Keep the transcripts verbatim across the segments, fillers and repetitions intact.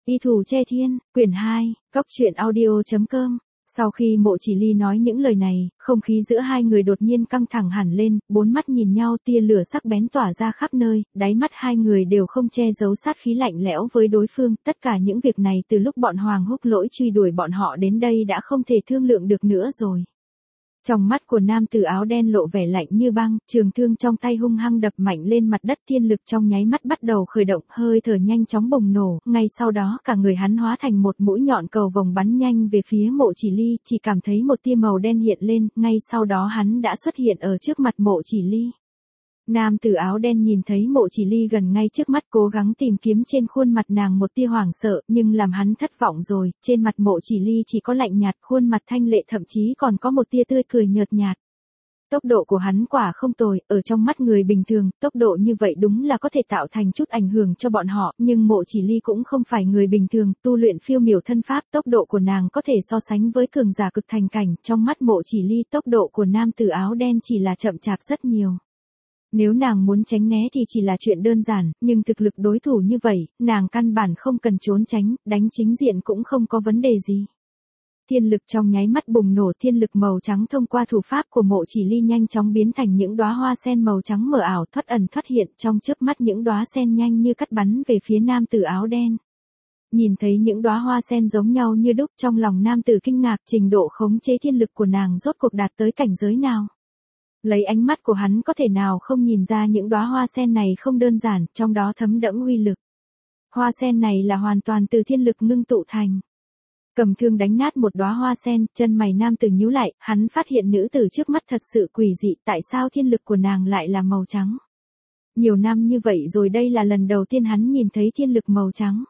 Y thủ che thiên, quyển hai, góc truyện audio chấm com. Sau khi Mộ Chỉ Ly nói những lời này, không khí giữa hai người đột nhiên căng thẳng hẳn lên, bốn mắt nhìn nhau, tia lửa sắc bén tỏa ra khắp nơi, đáy mắt hai người đều không che giấu sát khí lạnh lẽo với đối phương. Tất cả những việc này từ lúc bọn Hoàng Húc Lỗi truy đuổi bọn họ đến đây đã không thể thương lượng được nữa rồi. Trong mắt của nam tử áo đen lộ vẻ lạnh như băng, trường thương trong tay hung hăng đập mạnh lên mặt đất, thiên lực trong nháy mắt bắt đầu khởi động, hơi thở nhanh chóng bùng nổ, ngay sau đó cả người hắn hóa thành một mũi nhọn cầu vồng bắn nhanh về phía Mộ Chỉ Ly, chỉ cảm thấy một tia màu đen hiện lên, ngay sau đó hắn đã xuất hiện ở trước mặt Mộ Chỉ Ly. Nam tử áo đen nhìn thấy Mộ Chỉ Ly gần ngay trước mắt, cố gắng tìm kiếm trên khuôn mặt nàng một tia hoảng sợ, nhưng làm hắn thất vọng rồi, trên mặt Mộ Chỉ Ly chỉ có lạnh nhạt, khuôn mặt thanh lệ thậm chí còn có một tia tươi cười nhợt nhạt. Tốc độ của hắn quả không tồi, ở trong mắt người bình thường, tốc độ như vậy đúng là có thể tạo thành chút ảnh hưởng cho bọn họ, nhưng Mộ Chỉ Ly cũng không phải người bình thường, tu luyện phiêu miểu thân pháp, tốc độ của nàng có thể so sánh với cường giả cực thành cảnh, trong mắt Mộ Chỉ Ly tốc độ của nam tử áo đen chỉ là chậm chạp rất nhiều. Nếu nàng muốn tránh né thì chỉ là chuyện đơn giản, nhưng thực lực đối thủ như vậy, nàng căn bản không cần trốn tránh, đánh chính diện cũng không có vấn đề gì. Thiên lực trong nháy mắt bùng nổ, thiên lực màu trắng thông qua thủ pháp của Mộ Chỉ Ly nhanh chóng biến thành những đóa hoa sen màu trắng mờ ảo, thoát ẩn thoát hiện, trong chớp mắt những đóa sen nhanh như cắt bắn về phía nam tử áo đen. Nhìn thấy những đóa hoa sen giống nhau như đúc, trong lòng nam tử kinh ngạc, trình độ khống chế thiên lực của nàng rốt cuộc đạt tới cảnh giới nào. Lấy ánh mắt của hắn có thể nào không nhìn ra những đóa hoa sen này không đơn giản, trong đó thấm đẫm uy lực. Hoa sen này là hoàn toàn từ thiên lực ngưng tụ thành. Cầm thương đánh nát một đóa hoa sen, chân mày nam tử nhíu lại, hắn phát hiện nữ tử trước mắt thật sự quỷ dị, tại sao thiên lực của nàng lại là màu trắng. Nhiều năm như vậy rồi đây là lần đầu tiên hắn nhìn thấy thiên lực màu trắng.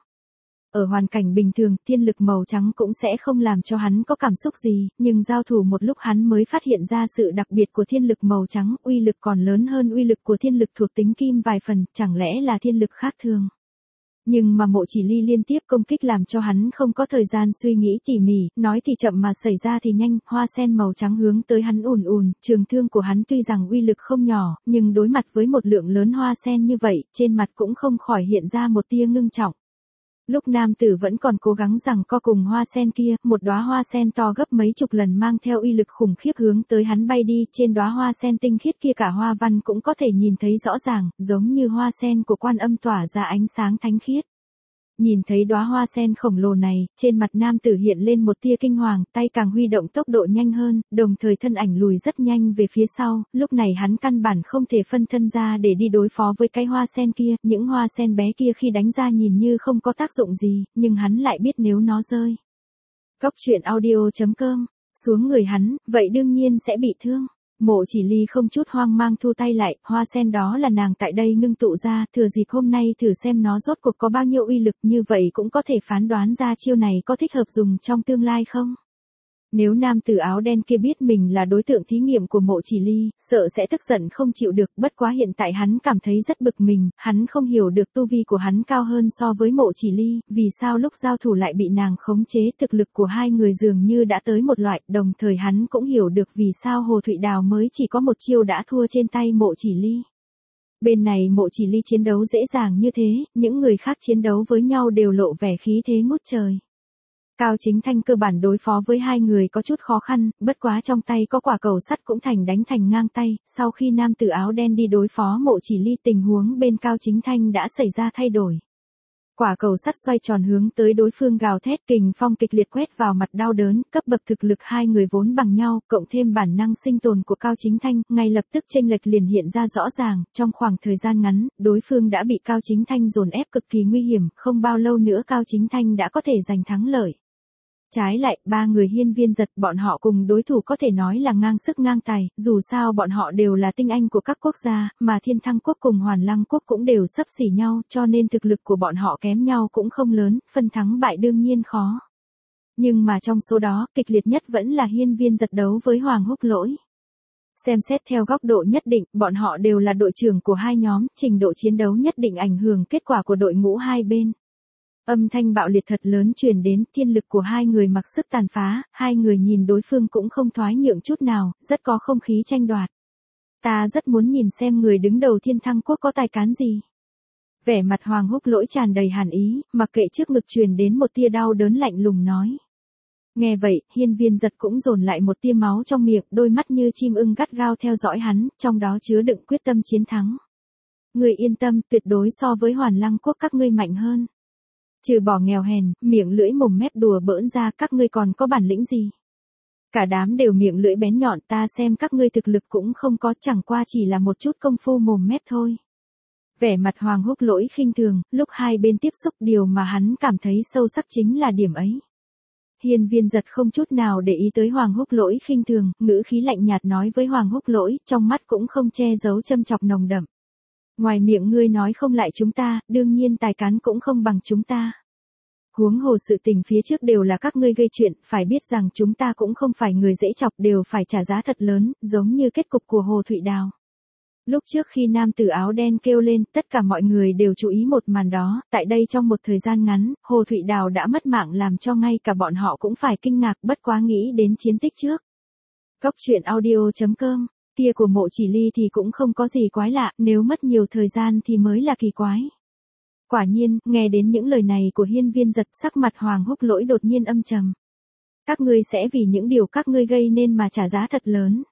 Ở hoàn cảnh bình thường, thiên lực màu trắng cũng sẽ không làm cho hắn có cảm xúc gì, nhưng giao thủ một lúc hắn mới phát hiện ra sự đặc biệt của thiên lực màu trắng, uy lực còn lớn hơn uy lực của thiên lực thuộc tính kim vài phần, chẳng lẽ là thiên lực khác thường. Nhưng mà Mộ Chỉ Ly liên tiếp công kích làm cho hắn không có thời gian suy nghĩ tỉ mỉ, nói thì chậm mà xảy ra thì nhanh, hoa sen màu trắng hướng tới hắn ùn ùn, trường thương của hắn tuy rằng uy lực không nhỏ, nhưng đối mặt với một lượng lớn hoa sen như vậy, trên mặt cũng không khỏi hiện ra một tia ngưng trọng. Lúc nam tử vẫn còn cố gắng rằng co cùng hoa sen kia, một đóa hoa sen to gấp mấy chục lần mang theo uy lực khủng khiếp hướng tới hắn bay đi, trên đóa hoa sen tinh khiết kia cả hoa văn cũng có thể nhìn thấy rõ ràng, giống như hoa sen của Quan Âm tỏa ra ánh sáng thánh khiết. Nhìn thấy đóa hoa sen khổng lồ này, trên mặt nam tử hiện lên một tia kinh hoàng, tay càng huy động tốc độ nhanh hơn, đồng thời thân ảnh lùi rất nhanh về phía sau, lúc này hắn căn bản không thể phân thân ra để đi đối phó với cái hoa sen kia, những hoa sen bé kia khi đánh ra nhìn như không có tác dụng gì, nhưng hắn lại biết nếu nó rơi. Góc truyện audio chấm com, xuống người hắn, vậy đương nhiên sẽ bị thương. Mộ Chỉ Ly không chút hoang mang thu tay lại, hoa sen đó là nàng tại đây ngưng tụ ra, thừa dịp hôm nay thử xem nó rốt cuộc có bao nhiêu uy lực, như vậy cũng có thể phán đoán ra chiêu này có thích hợp dùng trong tương lai không. Nếu nam tử áo đen kia biết mình là đối tượng thí nghiệm của Mộ Chỉ Ly, sợ sẽ tức giận không chịu được, bất quá hiện tại hắn cảm thấy rất bực mình, hắn không hiểu được tu vi của hắn cao hơn so với Mộ Chỉ Ly, vì sao lúc giao thủ lại bị nàng khống chế, thực lực của hai người dường như đã tới một loại, đồng thời hắn cũng hiểu được vì sao Hồ Thụy Đào mới chỉ có một chiêu đã thua trên tay Mộ Chỉ Ly. Bên này Mộ Chỉ Ly chiến đấu dễ dàng như thế, những người khác chiến đấu với nhau đều lộ vẻ khí thế ngút trời. Cao Chính Thanh cơ bản đối phó với hai người có chút khó khăn, bất quá trong tay có quả cầu sắt cũng thành đánh thành ngang tay, sau khi nam tử áo đen đi đối phó Mộ Chỉ Ly tình huống bên Cao Chính Thanh đã xảy ra thay đổi. Quả cầu sắt xoay tròn hướng tới đối phương gào thét, kình phong kịch liệt quét vào mặt đau đớn, cấp bậc thực lực hai người vốn bằng nhau, cộng thêm bản năng sinh tồn của Cao Chính Thanh, ngay lập tức chênh lệch liền hiện ra rõ ràng, trong khoảng thời gian ngắn, đối phương đã bị Cao Chính Thanh dồn ép cực kỳ nguy hiểm, không bao lâu nữa Cao Chính Thanh đã có thể giành thắng lợi. Trái lại, ba người Hiên Viên Giật, bọn họ cùng đối thủ có thể nói là ngang sức ngang tài, dù sao bọn họ đều là tinh anh của các quốc gia, mà Thiên Thăng Quốc cùng Hoàn Lăng Quốc cũng đều xấp xỉ nhau, cho nên thực lực của bọn họ kém nhau cũng không lớn, phân thắng bại đương nhiên khó. Nhưng mà trong số đó, kịch liệt nhất vẫn là Hiên Viên Giật đấu với Hoàng Húc Lỗi. Xem xét theo góc độ nhất định, bọn họ đều là đội trưởng của hai nhóm, trình độ chiến đấu nhất định ảnh hưởng kết quả của đội ngũ hai bên. Âm thanh bạo liệt thật lớn truyền đến, thiên lực của hai người mặc sức tàn phá, hai người nhìn đối phương cũng không thoái nhượng chút nào, rất có không khí tranh đoạt. Ta rất muốn nhìn xem người đứng đầu Thiên Thăng Quốc có tài cán gì. Vẻ mặt Hoàng Húc Lỗi tràn đầy hàn ý, mặc kệ trước ngực truyền đến một tia đau đớn lạnh lùng nói. Nghe vậy, Hiên Viên Giật cũng dồn lại một tia máu trong miệng, đôi mắt như chim ưng gắt gao theo dõi hắn, trong đó chứa đựng quyết tâm chiến thắng. Ngươi yên tâm, tuyệt đối so với Hoàn Lăng quốc các ngươi mạnh hơn. Trừ bỏ nghèo hèn, miệng lưỡi mồm mép đùa bỡn ra, các ngươi còn có bản lĩnh gì? Cả đám đều miệng lưỡi bén nhọn, ta xem các ngươi thực lực cũng không có, chẳng qua chỉ là một chút công phu mồm mép thôi. Vẻ mặt Hoàng Húc Lỗi khinh thường, lúc hai bên tiếp xúc điều mà hắn cảm thấy sâu sắc chính là điểm ấy. Hiên Viên Giật không chút nào để ý tới Hoàng Húc Lỗi khinh thường, ngữ khí lạnh nhạt nói với Hoàng Húc Lỗi, trong mắt cũng không che giấu châm chọc nồng đậm. Ngoài miệng ngươi nói không lại chúng ta, đương nhiên tài cán cũng không bằng chúng ta. Huống hồ sự tình phía trước đều là các ngươi gây chuyện, phải biết rằng chúng ta cũng không phải người dễ chọc, đều phải trả giá thật lớn, giống như kết cục của Hồ Thụy Đào. Lúc trước khi nam tử áo đen kêu lên, tất cả mọi người đều chú ý một màn đó, tại đây trong một thời gian ngắn, Hồ Thụy Đào đã mất mạng làm cho ngay cả bọn họ cũng phải kinh ngạc, bất quá nghĩ đến chiến tích trước. Cốc truyện audio chấm com, kia của Mộ Chỉ Ly thì cũng không có gì quái lạ, nếu mất nhiều thời gian thì mới là kỳ quái. Quả nhiên, nghe đến những lời này của Hiên Viên Giật, sắc mặt Hoàng Húc Lỗi đột nhiên âm trầm. Các ngươi sẽ vì những điều các ngươi gây nên mà trả giá thật lớn.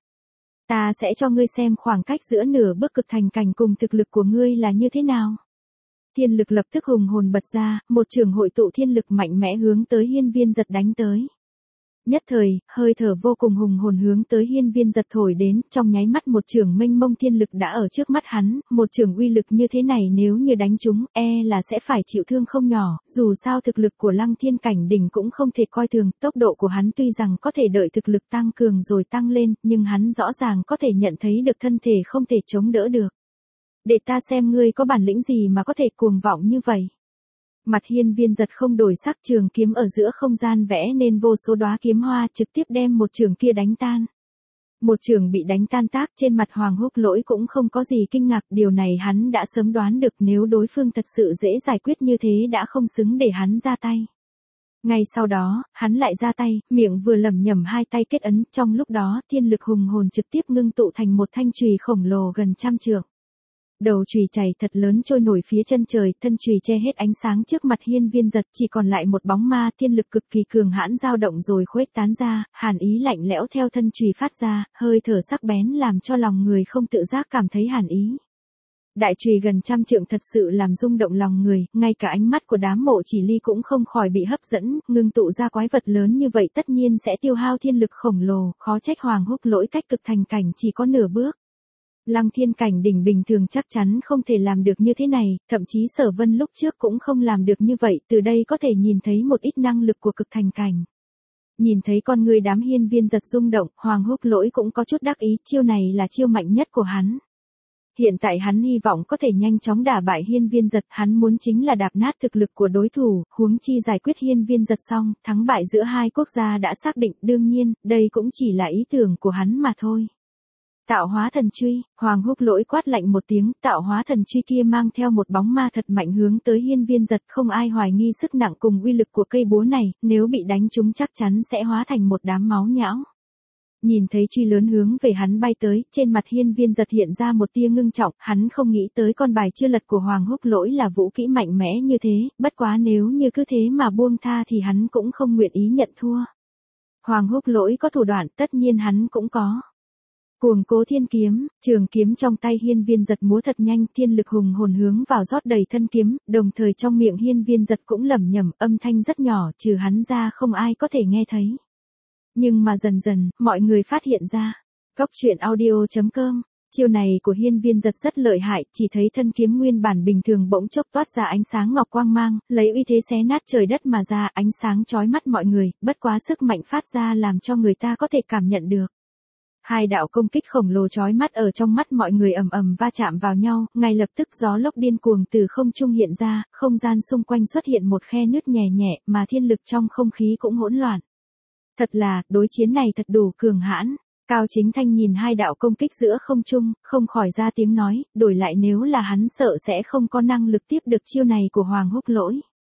Ta sẽ cho ngươi xem khoảng cách giữa nửa bước cực thành cảnh cùng thực lực của ngươi là như thế nào. Thiên lực lập tức hùng hồn bật ra, một trường hội tụ thiên lực mạnh mẽ hướng tới Hiên Viên Giật đánh tới. Nhất thời, hơi thở vô cùng hùng hồn hướng tới Hiên Viên Giật thổi đến, trong nháy mắt một trường mênh mông thiên lực đã ở trước mắt hắn, một trường uy lực như thế này nếu như đánh trúng, e là sẽ phải chịu thương không nhỏ, dù sao thực lực của Lăng Thiên cảnh đỉnh cũng không thể coi thường, tốc độ của hắn tuy rằng có thể đợi thực lực tăng cường rồi tăng lên, nhưng hắn rõ ràng có thể nhận thấy được thân thể không thể chống đỡ được. Để ta xem ngươi có bản lĩnh gì mà có thể cuồng vọng như vậy. Mặt Hiên Viên Giật không đổi sắc, trường kiếm ở giữa không gian vẽ nên vô số đóa kiếm hoa, trực tiếp đem một trường kia đánh tan. Một trường bị đánh tan tác, trên mặt Hoàng Húc Lỗi cũng không có gì kinh ngạc, điều này hắn đã sớm đoán được, nếu đối phương thật sự dễ giải quyết như thế đã không xứng để hắn ra tay. Ngay sau đó, hắn lại ra tay, miệng vừa lẩm nhẩm hai tay kết ấn, trong lúc đó, thiên lực hùng hồn trực tiếp ngưng tụ thành một thanh chùy khổng lồ gần trăm trượng. Đầu chùy chày thật lớn trôi nổi phía chân trời, thân chùy che hết ánh sáng trước mặt Hiên Viên Giật, chỉ còn lại một bóng ma, thiên lực cực kỳ cường hãn dao động rồi khuếch tán ra, hàn ý lạnh lẽo theo thân chùy phát ra, hơi thở sắc bén làm cho lòng người không tự giác cảm thấy hàn ý. Đại chùy gần trăm trượng thật sự làm rung động lòng người, ngay cả ánh mắt của đám Mộ Chỉ Ly cũng không khỏi bị hấp dẫn, ngưng tụ ra quái vật lớn như vậy tất nhiên sẽ tiêu hao thiên lực khổng lồ, khó trách Hoàng Húc Lỗi cách cực thành cảnh chỉ có nửa bước. Lăng Thiên cảnh đỉnh bình thường chắc chắn không thể làm được như thế này, thậm chí Sở Vân lúc trước cũng không làm được như vậy, từ đây có thể nhìn thấy một ít năng lực của cực thành cảnh. Nhìn thấy con người đám Hiên Viên Giật rung động, Hoàng Húc Lỗi cũng có chút đắc ý, chiêu này là chiêu mạnh nhất của hắn. Hiện tại hắn hy vọng có thể nhanh chóng đả bại Hiên Viên Giật, hắn muốn chính là đạp nát thực lực của đối thủ, huống chi giải quyết Hiên Viên Giật xong, thắng bại giữa hai quốc gia đã xác định, đương nhiên, đây cũng chỉ là ý tưởng của hắn mà thôi. Tạo hóa thần truy, Hoàng Húc Lỗi quát lạnh một tiếng, tạo hóa thần truy kia mang theo một bóng ma thật mạnh hướng tới Hiên Viên Giật, không ai hoài nghi sức nặng cùng uy lực của cây búa này, nếu bị đánh trúng chắc chắn sẽ hóa thành một đám máu nhão. Nhìn thấy truy lớn hướng về hắn bay tới, trên mặt Hiên Viên Giật hiện ra một tia ngưng trọng, hắn không nghĩ tới con bài chưa lật của Hoàng Húc Lỗi là vũ kỹ mạnh mẽ như thế, bất quá nếu như cứ thế mà buông tha thì hắn cũng không nguyện ý nhận thua. Hoàng Húc Lỗi có thủ đoạn, tất nhiên hắn cũng có. Cuồng Cố Thiên Kiếm, trường kiếm trong tay Hiên Viên Giật múa thật nhanh, thiên lực hùng hồn hướng vào rót đầy thân kiếm, đồng thời trong miệng Hiên Viên Giật cũng lẩm nhẩm, âm thanh rất nhỏ, trừ hắn ra không ai có thể nghe thấy. Nhưng mà dần dần, mọi người phát hiện ra. Cốc truyện audio chấm com, chiêu này của Hiên Viên Giật rất lợi hại, chỉ thấy thân kiếm nguyên bản bình thường bỗng chốc toát ra ánh sáng ngọc quang mang, lấy uy thế xé nát trời đất mà ra, ánh sáng chói mắt mọi người, bất quá sức mạnh phát ra làm cho người ta có thể cảm nhận được. Hai đạo công kích khổng lồ chói mắt ở trong mắt mọi người ầm ầm va chạm vào nhau, ngay lập tức gió lốc điên cuồng từ không trung hiện ra, không gian xung quanh xuất hiện một khe nứt nhẹ nhẹ, mà thiên lực trong không khí cũng hỗn loạn. Thật là, đối chiến này thật đủ cường hãn. Cao Chính Thanh nhìn hai đạo công kích giữa không trung, không khỏi ra tiếng nói, đổi lại nếu là hắn sợ sẽ không có năng lực tiếp được chiêu này của Hoàng Húc Lỗi.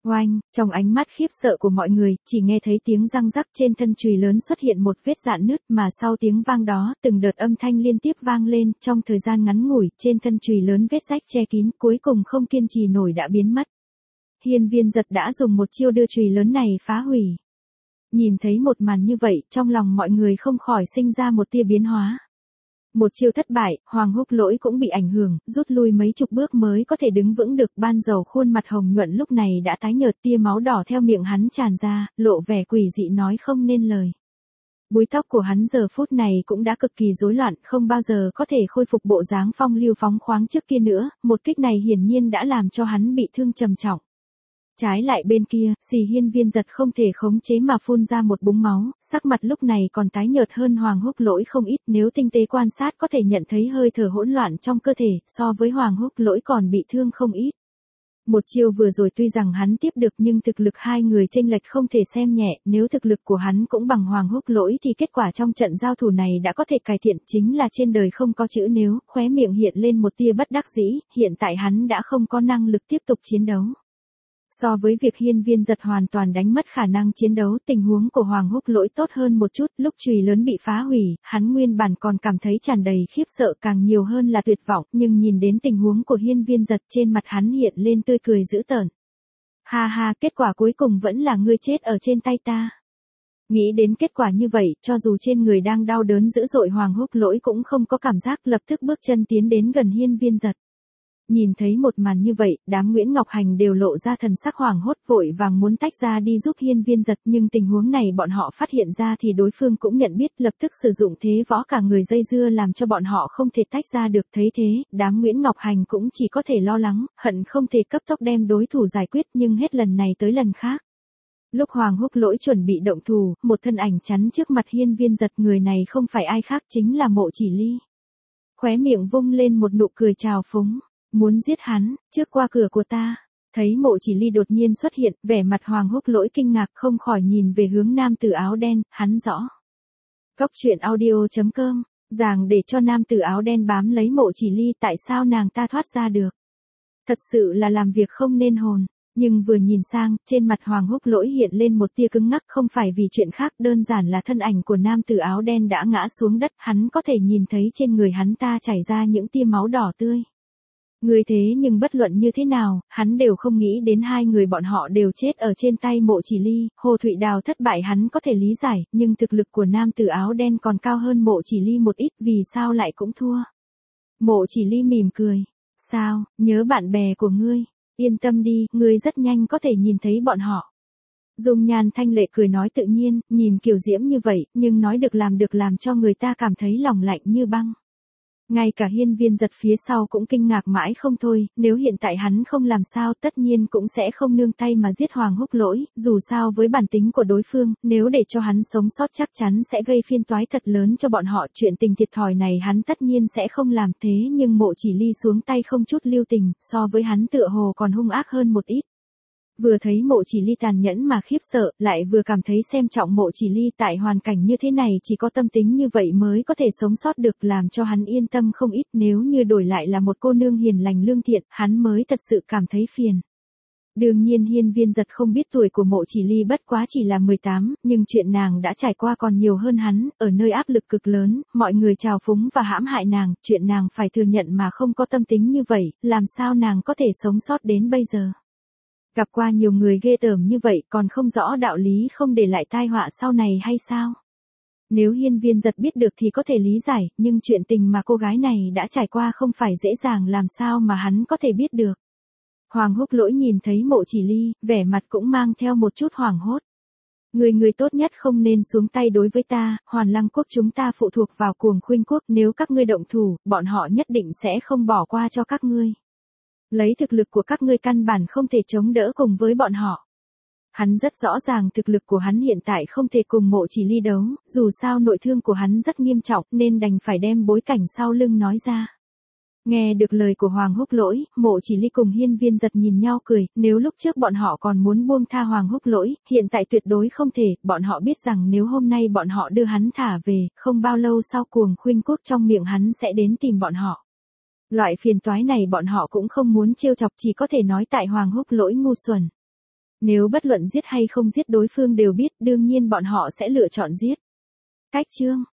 Oanh, trong ánh mắt khiếp sợ của mọi người, chỉ nghe thấy tiếng răng rắc trên thân chùy lớn xuất hiện một vết rạn nứt mà sau tiếng vang đó, từng đợt âm thanh liên tiếp vang lên, trong thời gian ngắn ngủi, trên thân chùy lớn vết rách che kín, cuối cùng không kiên trì nổi đã biến mất. Hiên Viên Giật đã dùng một chiêu đưa chùy lớn này phá hủy. Nhìn thấy một màn như vậy, trong lòng mọi người không khỏi sinh ra một tia biến hóa. Một chiêu thất bại, Hoàng Húc Lỗi cũng bị ảnh hưởng, rút lui mấy chục bước mới có thể đứng vững được. Ban dầu khuôn mặt hồng nhuận lúc này đã tái nhợt, tia máu đỏ theo miệng hắn tràn ra, lộ vẻ quỷ dị nói không nên lời. Búi tóc của hắn giờ phút này cũng đã cực kỳ rối loạn, không bao giờ có thể khôi phục bộ dáng phong lưu phóng khoáng trước kia nữa, một kích này hiển nhiên đã làm cho hắn bị thương trầm trọng. Trái lại bên kia, Xì Hiên Viên Giật không thể khống chế mà phun ra một búng máu, sắc mặt lúc này còn tái nhợt hơn Hoàng Húc Lỗi không ít, nếu tinh tế quan sát có thể nhận thấy hơi thở hỗn loạn trong cơ thể, so với Hoàng Húc Lỗi còn bị thương không ít. Một chiêu vừa rồi tuy rằng hắn tiếp được nhưng thực lực hai người chênh lệch không thể xem nhẹ, nếu thực lực của hắn cũng bằng Hoàng Húc Lỗi thì kết quả trong trận giao thủ này đã có thể cải thiện, chính là trên đời không có chữ nếu, khóe miệng hiện lên một tia bất đắc dĩ, hiện tại hắn đã không có năng lực tiếp tục chiến đấu. So với việc Hiên Viên Giật hoàn toàn đánh mất khả năng chiến đấu, tình huống của Hoàng Húc Lỗi tốt hơn một chút, lúc chùy lớn bị phá hủy, hắn nguyên bản còn cảm thấy tràn đầy khiếp sợ càng nhiều hơn là tuyệt vọng, nhưng nhìn đến tình huống của Hiên Viên Giật trên mặt hắn hiện lên tươi cười dữ tợn. Ha ha, kết quả cuối cùng vẫn là ngươi chết ở trên tay ta. Nghĩ đến kết quả như vậy, cho dù trên người đang đau đớn dữ dội Hoàng Húc Lỗi cũng không có cảm giác, lập tức bước chân tiến đến gần Hiên Viên Giật. Nhìn thấy một màn như vậy, đám Nguyễn Ngọc Hành đều lộ ra thần sắc hoảng hốt vội vàng muốn tách ra đi giúp Hiên Viên Giật, nhưng tình huống này bọn họ phát hiện ra thì đối phương cũng nhận biết, lập tức sử dụng thế võ cả người dây dưa làm cho bọn họ không thể tách ra được. Thấy thế, đám Nguyễn Ngọc Hành cũng chỉ có thể lo lắng, hận không thể cấp tốc đem đối thủ giải quyết, nhưng hết lần này tới lần khác. Lúc Hoàng Húc Lỗi chuẩn bị động thủ, một thân ảnh chắn trước mặt Hiên Viên Giật, người này không phải ai khác chính là Mộ Chỉ Ly. Khóe miệng vung lên một nụ cười trào phúng. Muốn giết hắn, trước qua cửa của ta. Thấy Mộ Chỉ Ly đột nhiên xuất hiện, vẻ mặt Hoàng Húc Lỗi kinh ngạc không khỏi nhìn về hướng nam tử áo đen, hắn rõ. Cốc truyện audio chấm com, ràng để cho nam tử áo đen bám lấy Mộ Chỉ Ly, tại sao nàng ta thoát ra được. Thật sự là làm việc không nên hồn. Nhưng vừa nhìn sang, trên mặt Hoàng Húc Lỗi hiện lên một tia cứng ngắc, không phải vì chuyện khác, đơn giản là thân ảnh của nam tử áo đen đã ngã xuống đất, hắn có thể nhìn thấy trên người hắn ta chảy ra những tia máu đỏ tươi. Người thế nhưng bất luận như thế nào, hắn đều không nghĩ đến hai người bọn họ đều chết ở trên tay Mộ Chỉ Ly. Hồ Thụy Đào thất bại hắn có thể lý giải, nhưng thực lực của nam tử áo đen còn cao hơn Mộ Chỉ Ly một ít, vì sao lại cũng thua. Mộ Chỉ Ly mỉm cười. Sao, nhớ bạn bè của ngươi. Yên tâm đi, ngươi rất nhanh có thể nhìn thấy bọn họ. Dung nhan thanh lệ cười nói tự nhiên, nhìn kiều diễm như vậy, nhưng nói được làm được làm cho người ta cảm thấy lòng lạnh như băng. Ngay cả Hiên Viên Giật phía sau cũng kinh ngạc mãi không thôi, nếu hiện tại hắn không làm sao tất nhiên cũng sẽ không nương tay mà giết Hoàng Húc Lỗi, dù sao với bản tính của đối phương, nếu để cho hắn sống sót chắc chắn sẽ gây phiền toái thật lớn cho bọn họ, chuyện tình thiệt thòi này hắn tất nhiên sẽ không làm. Thế nhưng Mộ Chỉ Ly xuống tay không chút lưu tình, so với hắn tựa hồ còn hung ác hơn một ít. Vừa thấy Mộ Chỉ Ly tàn nhẫn mà khiếp sợ, lại vừa cảm thấy xem trọng Mộ Chỉ Ly, tại hoàn cảnh như thế này chỉ có tâm tính như vậy mới có thể sống sót được, làm cho hắn yên tâm không ít. Nếu như đổi lại là một cô nương hiền lành lương thiện, hắn mới thật sự cảm thấy phiền. Đương nhiên Hiên Viên Giật không biết tuổi của Mộ Chỉ Ly bất quá chỉ là mười tám, nhưng chuyện nàng đã trải qua còn nhiều hơn hắn, ở nơi áp lực cực lớn, mọi người trào phúng và hãm hại nàng, chuyện nàng phải thừa nhận mà không có tâm tính như vậy, làm sao nàng có thể sống sót đến bây giờ. Gặp qua nhiều người ghê tởm như vậy còn không rõ đạo lý không để lại tai họa sau này hay sao? Nếu Hiên Viên Giật biết được thì có thể lý giải, nhưng chuyện tình mà cô gái này đã trải qua không phải dễ dàng, làm sao mà hắn có thể biết được. Hoàng Húc Lỗi nhìn thấy Mộ Chỉ Ly, vẻ mặt cũng mang theo một chút hoảng hốt. Người người tốt nhất không nên xuống tay đối với ta, Hoàn Lăng quốc chúng ta phụ thuộc vào Cuồng Khuynh quốc, nếu các ngươi động thủ, bọn họ nhất định sẽ không bỏ qua cho các ngươi. Lấy thực lực của các ngươi căn bản không thể chống đỡ cùng với bọn họ. Hắn rất rõ ràng thực lực của hắn hiện tại không thể cùng Mộ Chỉ Ly đấu, dù sao nội thương của hắn rất nghiêm trọng nên đành phải đem bối cảnh sau lưng nói ra. Nghe được lời của Hoàng Húc Lỗi, Mộ Chỉ Ly cùng Hiên Viên Giật nhìn nhau cười, nếu lúc trước bọn họ còn muốn buông tha Hoàng Húc Lỗi, hiện tại tuyệt đối không thể, bọn họ biết rằng nếu hôm nay bọn họ đưa hắn thả về, không bao lâu sau Cuồng Khuynh quốc trong miệng hắn sẽ đến tìm bọn họ. Loại phiền toái này bọn họ cũng không muốn trêu chọc, chỉ có thể nói tại Hoàng Húc Lỗi ngu xuẩn. Nếu bất luận giết hay không giết đối phương đều biết, đương nhiên bọn họ sẽ lựa chọn giết. Cách chương